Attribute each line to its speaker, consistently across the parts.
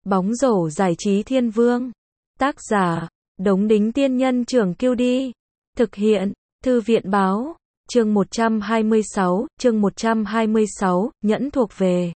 Speaker 1: Bóng rổ giải trí thiên vương. Tác giả, Đống Đính Tiên Nhân Trưởng Kiêu Đi. Thực hiện, Thư viện Báo. Chương 126, Nhẫn thuộc về.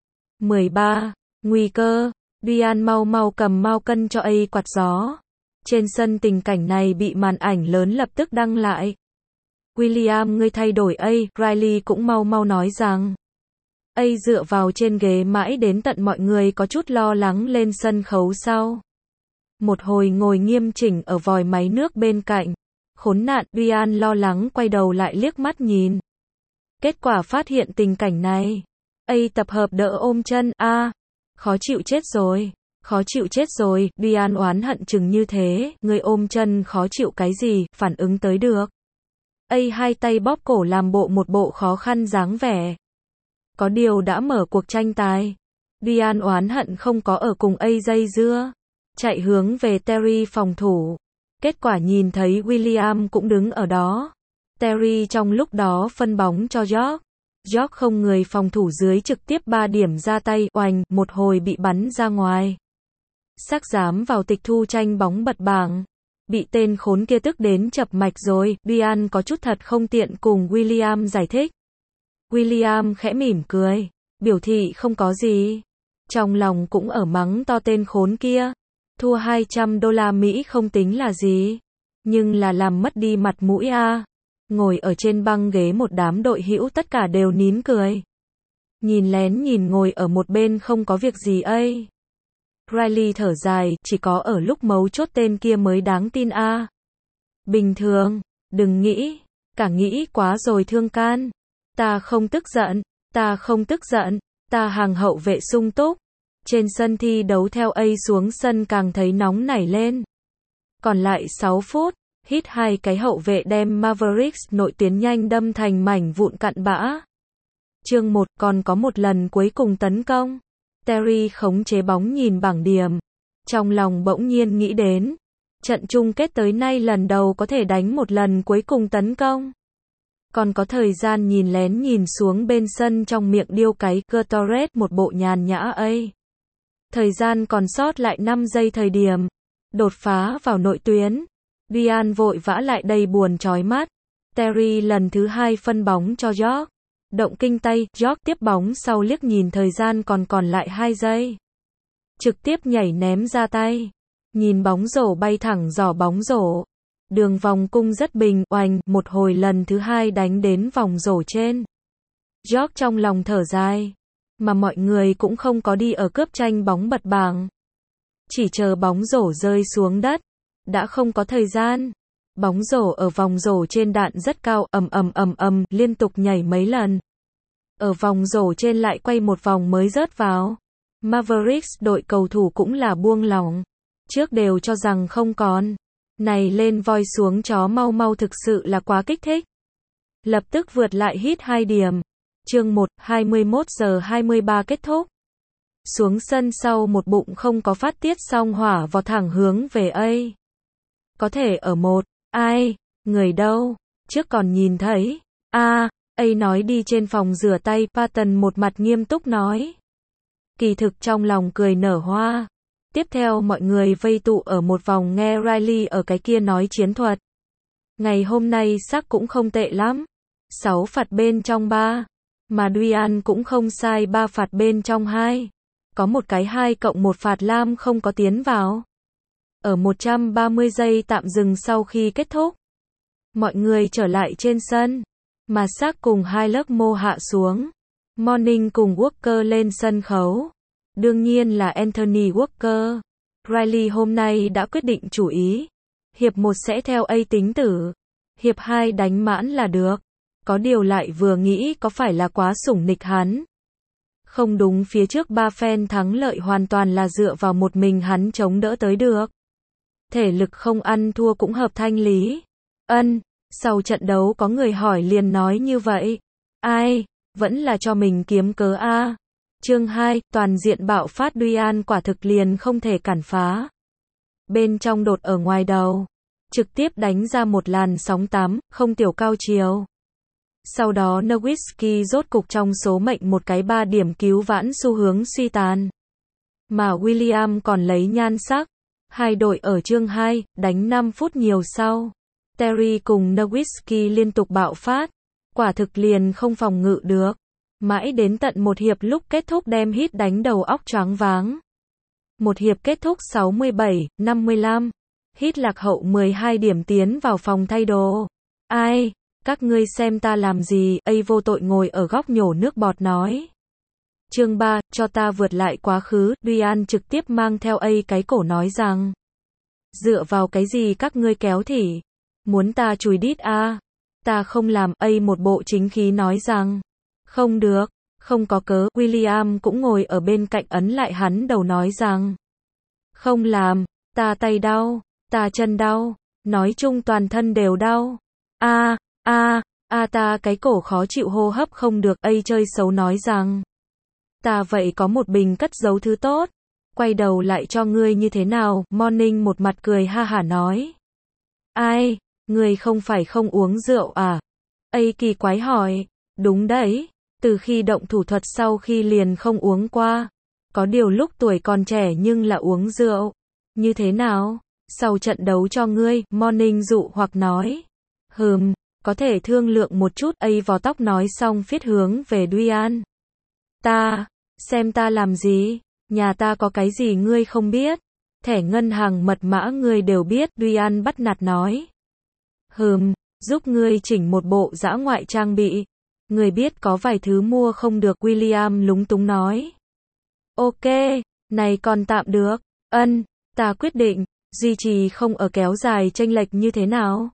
Speaker 1: 13. Nguy cơ. Diane mau mau cầm mao cân cho A quạt gió. Trên sân tình cảnh này bị màn ảnh lớn lập tức đăng lại. William ngươi thay đổi A, Riley cũng mau mau nói rằng. A dựa vào trên ghế mãi đến tận mọi người có chút lo lắng lên sân khấu sau. Một hồi ngồi nghiêm chỉnh ở vòi máy nước bên cạnh. Khốn nạn, Diane lo lắng quay đầu lại liếc mắt nhìn. Kết quả phát hiện tình cảnh này. A tập hợp đỡ ôm chân, khó chịu chết rồi. Khó chịu chết rồi, Diane oán hận chừng như thế, người ôm chân khó chịu cái gì, phản ứng tới được. A hai tay bóp cổ làm một bộ khó khăn dáng vẻ. Có điều đã mở cuộc tranh tài. Diane oán hận không có ở cùng A dây dưa. Chạy hướng về Terry phòng thủ. Kết quả nhìn thấy William cũng đứng ở đó. Terry trong lúc đó phân bóng cho George. George không người phòng thủ dưới trực tiếp 3 điểm ra tay, oành, một hồi bị bắn ra ngoài. Xác dám vào tịch thu tranh bóng bật bảng. Bị tên khốn kia tức đến chập mạch rồi, Diane có chút thật không tiện cùng William giải thích. William khẽ mỉm cười, biểu thị không có gì. Trong lòng cũng ở mắng to tên khốn kia. Thua $200 không tính là gì. Nhưng là làm mất đi mặt mũi a. Ngồi ở trên băng ghế một đám đội hữu tất cả đều nín cười. Nhìn lén nhìn ngồi ở một bên không có việc gì A. Riley thở dài, chỉ có ở lúc mấu chốt tên kia mới đáng tin a. Bình thường, đừng nghĩ, cả nghĩ quá rồi thương can. Ta không tức giận, ta không tức giận, ta hàng hậu vệ sung túc. Trên sân thi đấu theo A xuống sân càng thấy nóng nảy lên. Còn lại 6 phút, hit 2 cái hậu vệ đem Mavericks nội tuyến nhanh đâm thành mảnh vụn cặn bã. Chương 1, còn có một lần cuối cùng tấn công. Terry khống chế bóng nhìn bảng điểm. Trong lòng bỗng nhiên nghĩ đến. Trận chung kết tới nay lần đầu có thể đánh một lần cuối cùng tấn công. Còn có thời gian nhìn lén nhìn xuống bên sân trong miệng điêu cái Gatorade một bộ nhàn nhã A. Thời gian còn sót lại 5 giây thời điểm. Đột phá vào nội tuyến. Diane vội vã lại đây buồn chói mắt. Terry lần thứ 2 phân bóng cho George. Động kinh tay, George tiếp bóng sau liếc nhìn thời gian còn lại 2 giây. Trực tiếp nhảy ném ra tay. Nhìn bóng rổ bay thẳng giỏ bóng rổ. Đường vòng cung rất bình, oành, một hồi lần thứ 2 đánh đến vòng rổ trên. George trong lòng thở dài. Mà mọi người cũng không có đi ở cướp tranh bóng bật bảng. Chỉ chờ bóng rổ rơi xuống đất. Đã không có thời gian. Bóng rổ ở vòng rổ trên đạn rất cao, liên tục nhảy mấy lần. Ở vòng rổ trên lại quay một vòng mới rớt vào. Mavericks đội cầu thủ cũng là buông lỏng. Trước đều cho rằng không còn. Này lên voi xuống chó mau mau thực sự là quá kích thích. Lập tức vượt lại hit 2 điểm. Chương 1, 21:23 kết thúc. Xuống sân sau một bụng không có phát tiết xong hỏa vọt thẳng hướng về A. Có thể ở một, ai, người đâu, trước còn nhìn thấy, A nói đi trên phòng rửa tay, Patton một mặt nghiêm túc nói. Kỳ thực trong lòng cười nở hoa. Tiếp theo mọi người vây tụ ở một vòng nghe Riley ở cái kia nói chiến thuật. Ngày hôm nay sắc cũng không tệ lắm. 6 phạt bên trong 3. Mà Diane cũng không sai 3 phạt bên trong 2. Có một cái 2+1 phạt lam không có tiến vào. Ở 130 giây tạm dừng sau khi kết thúc. Mọi người trở lại trên sân. Mà sắc cùng hai lớp mô hạ xuống. Morning cùng Walker lên sân khấu. Đương nhiên là Anthony Walker. Riley hôm nay đã quyết định chủ ý. Hiệp 1 sẽ theo A tính tử. Hiệp 2 đánh mãn là được. Có điều lại vừa nghĩ có phải là quá sủng nịch hắn. Không đúng, phía trước 3 phen thắng lợi hoàn toàn là dựa vào một mình hắn chống đỡ tới được. Thể lực không ăn thua cũng hợp thanh lý. Sau trận đấu có người hỏi liền nói như vậy. Ai, vẫn là cho mình kiếm cớ a. Chương 2, toàn diện bạo phát Diane quả thực liền không thể cản phá. Bên trong đột ở ngoài đầu. Trực tiếp đánh ra một làn sóng tắm, không tiểu cao chiều. Sau đó Nowitzki rốt cục trong số mệnh một cái 3 điểm cứu vãn xu hướng suy tàn. Mà William còn lấy nhan sắc. Hai đội ở chương 2, đánh 5 phút nhiều sau. Terry cùng Nowitzki liên tục bạo phát. Quả thực liền không phòng ngự được. Mãi đến tận một hiệp lúc kết thúc đem Heat đánh đầu óc choáng váng. Một hiệp kết thúc 67-55. Heat lạc hậu 12 điểm tiến vào phòng thay đồ. Ai? Các ngươi xem ta làm gì? A vô tội ngồi ở góc nhổ nước bọt nói. Chương 3, cho ta vượt lại quá khứ. Ryan trực tiếp mang theo A cái cổ nói rằng. Dựa vào cái gì các ngươi kéo thỉ? Muốn ta chùi đít à? Ta không làm. A một bộ chính khí nói rằng. Không được, không có cớ. William cũng ngồi ở bên cạnh ấn lại hắn đầu nói rằng. Không làm, ta tay đau, ta chân đau, nói chung toàn thân đều đau. Ta cái cổ khó chịu hô hấp không được. A chơi xấu nói rằng. Ta vậy có một bình cất giấu thứ tốt. Quay đầu lại cho ngươi như thế nào? Morning một mặt cười ha hả nói. Ai, ngươi không phải không uống rượu à? A kỳ quái hỏi. Đúng đấy, từ khi động thủ thuật sau khi liền không uống qua. Có điều lúc tuổi còn trẻ nhưng là uống rượu. Như thế nào? Sau trận đấu cho ngươi, Morning dụ hoặc nói. Có thể thương lượng một chút. A vò tóc nói xong phiết hướng về Ryan. Xem ta làm gì? Nhà ta có cái gì ngươi không biết? Thẻ ngân hàng mật mã ngươi đều biết. Ryan bắt nạt nói. Giúp ngươi chỉnh một bộ dã ngoại trang bị. Ngươi biết có vài thứ mua không được. William lúng túng nói. Ok, này còn tạm được. Ta quyết định, duy trì không ở kéo dài chênh lệch như thế nào?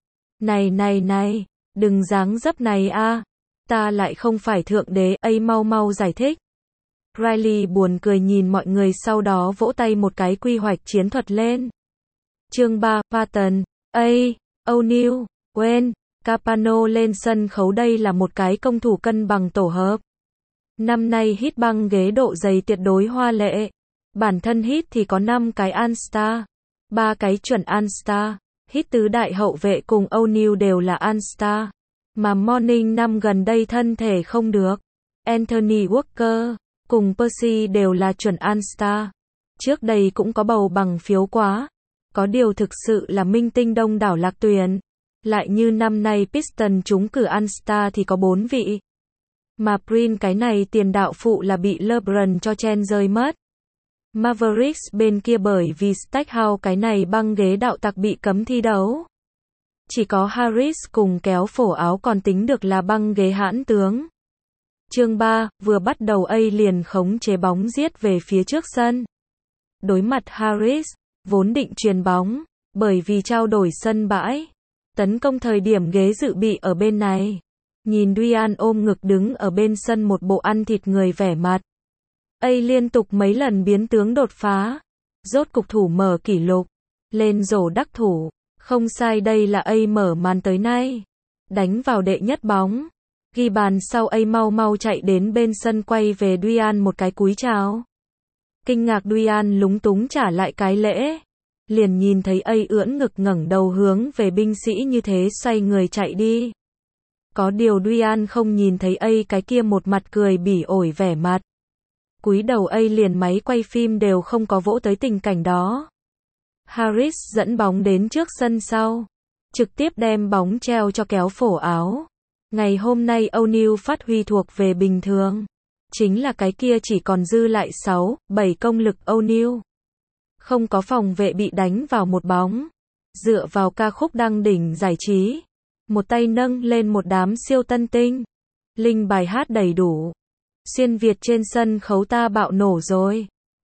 Speaker 1: Này, đừng dáng dấp này a. Ta lại không phải thượng đế. A mau giải thích. Riley buồn cười nhìn mọi người sau đó vỗ tay một cái quy hoạch chiến thuật lên. Chương 3, Patton, O'Neal, Wayne, Capano lên sân khấu. Đây là một cái công thủ cân bằng tổ hợp. Năm nay Heat băng ghế độ dày tuyệt đối hoa lệ. Bản thân Heat thì có 5 cái All-Star, 3 cái chuẩn All-Star. Heat tứ đại hậu vệ cùng O'Neal đều là All-Star. Mà Morning năm gần đây thân thể không được. Anthony Walker cùng Percy đều là chuẩn All-Star. Trước đây cũng có bầu bằng phiếu quá. Có điều thực sự là minh tinh đông đảo lạc tuyển. Lại như năm nay Piston trúng cử All-Star thì có 4 vị. Mà Prince cái này tiền đạo phụ là bị LeBron cho chen rơi mất. Mavericks bên kia bởi vì Stackhouse cái này băng ghế đạo tặc bị cấm thi đấu. Chỉ có Harris cùng kéo phổ áo còn tính được là băng ghế hãn tướng. Chương 3, vừa bắt đầu A liền khống chế bóng giết về phía trước sân. Đối mặt Harris, vốn định chuyền bóng, bởi vì trao đổi sân bãi. Tấn công thời điểm ghế dự bị ở bên này. Nhìn Ryan ôm ngực đứng ở bên sân một bộ ăn thịt người vẻ mặt. A liên tục mấy lần biến tướng đột phá. Rốt cục thủ mở kỷ lục. Lên rổ đắc thủ. Không sai, đây là A mở màn tới nay. Đánh vào đệ nhất bóng. Ghi bàn sau A mau chạy đến bên sân quay về Ryan một cái cúi chào. Kinh ngạc Ryan lúng túng trả lại cái lễ. Liền nhìn thấy A ưỡn ngực ngẩng đầu hướng về binh sĩ như thế xoay người chạy đi. Có điều Ryan không nhìn thấy A cái kia một mặt cười bỉ ổi vẻ mặt. Cúi đầu A liền máy quay phim đều không có vỗ tới tình cảnh đó. Harris dẫn bóng đến trước sân sau. Trực tiếp đem bóng treo cho kéo phổ áo. Ngày hôm nay O'Neal phát huy thuộc về bình thường. Chính là cái kia chỉ còn dư lại 6, 7 công lực O'Neal. Không có phòng vệ bị đánh vào một bóng. Dựa vào ca khúc đăng đỉnh giải trí. Một tay nâng lên một đám siêu tân tinh. Linh bài hát đầy đủ. Xuyên Việt trên sân khấu ta bạo nổ rồi.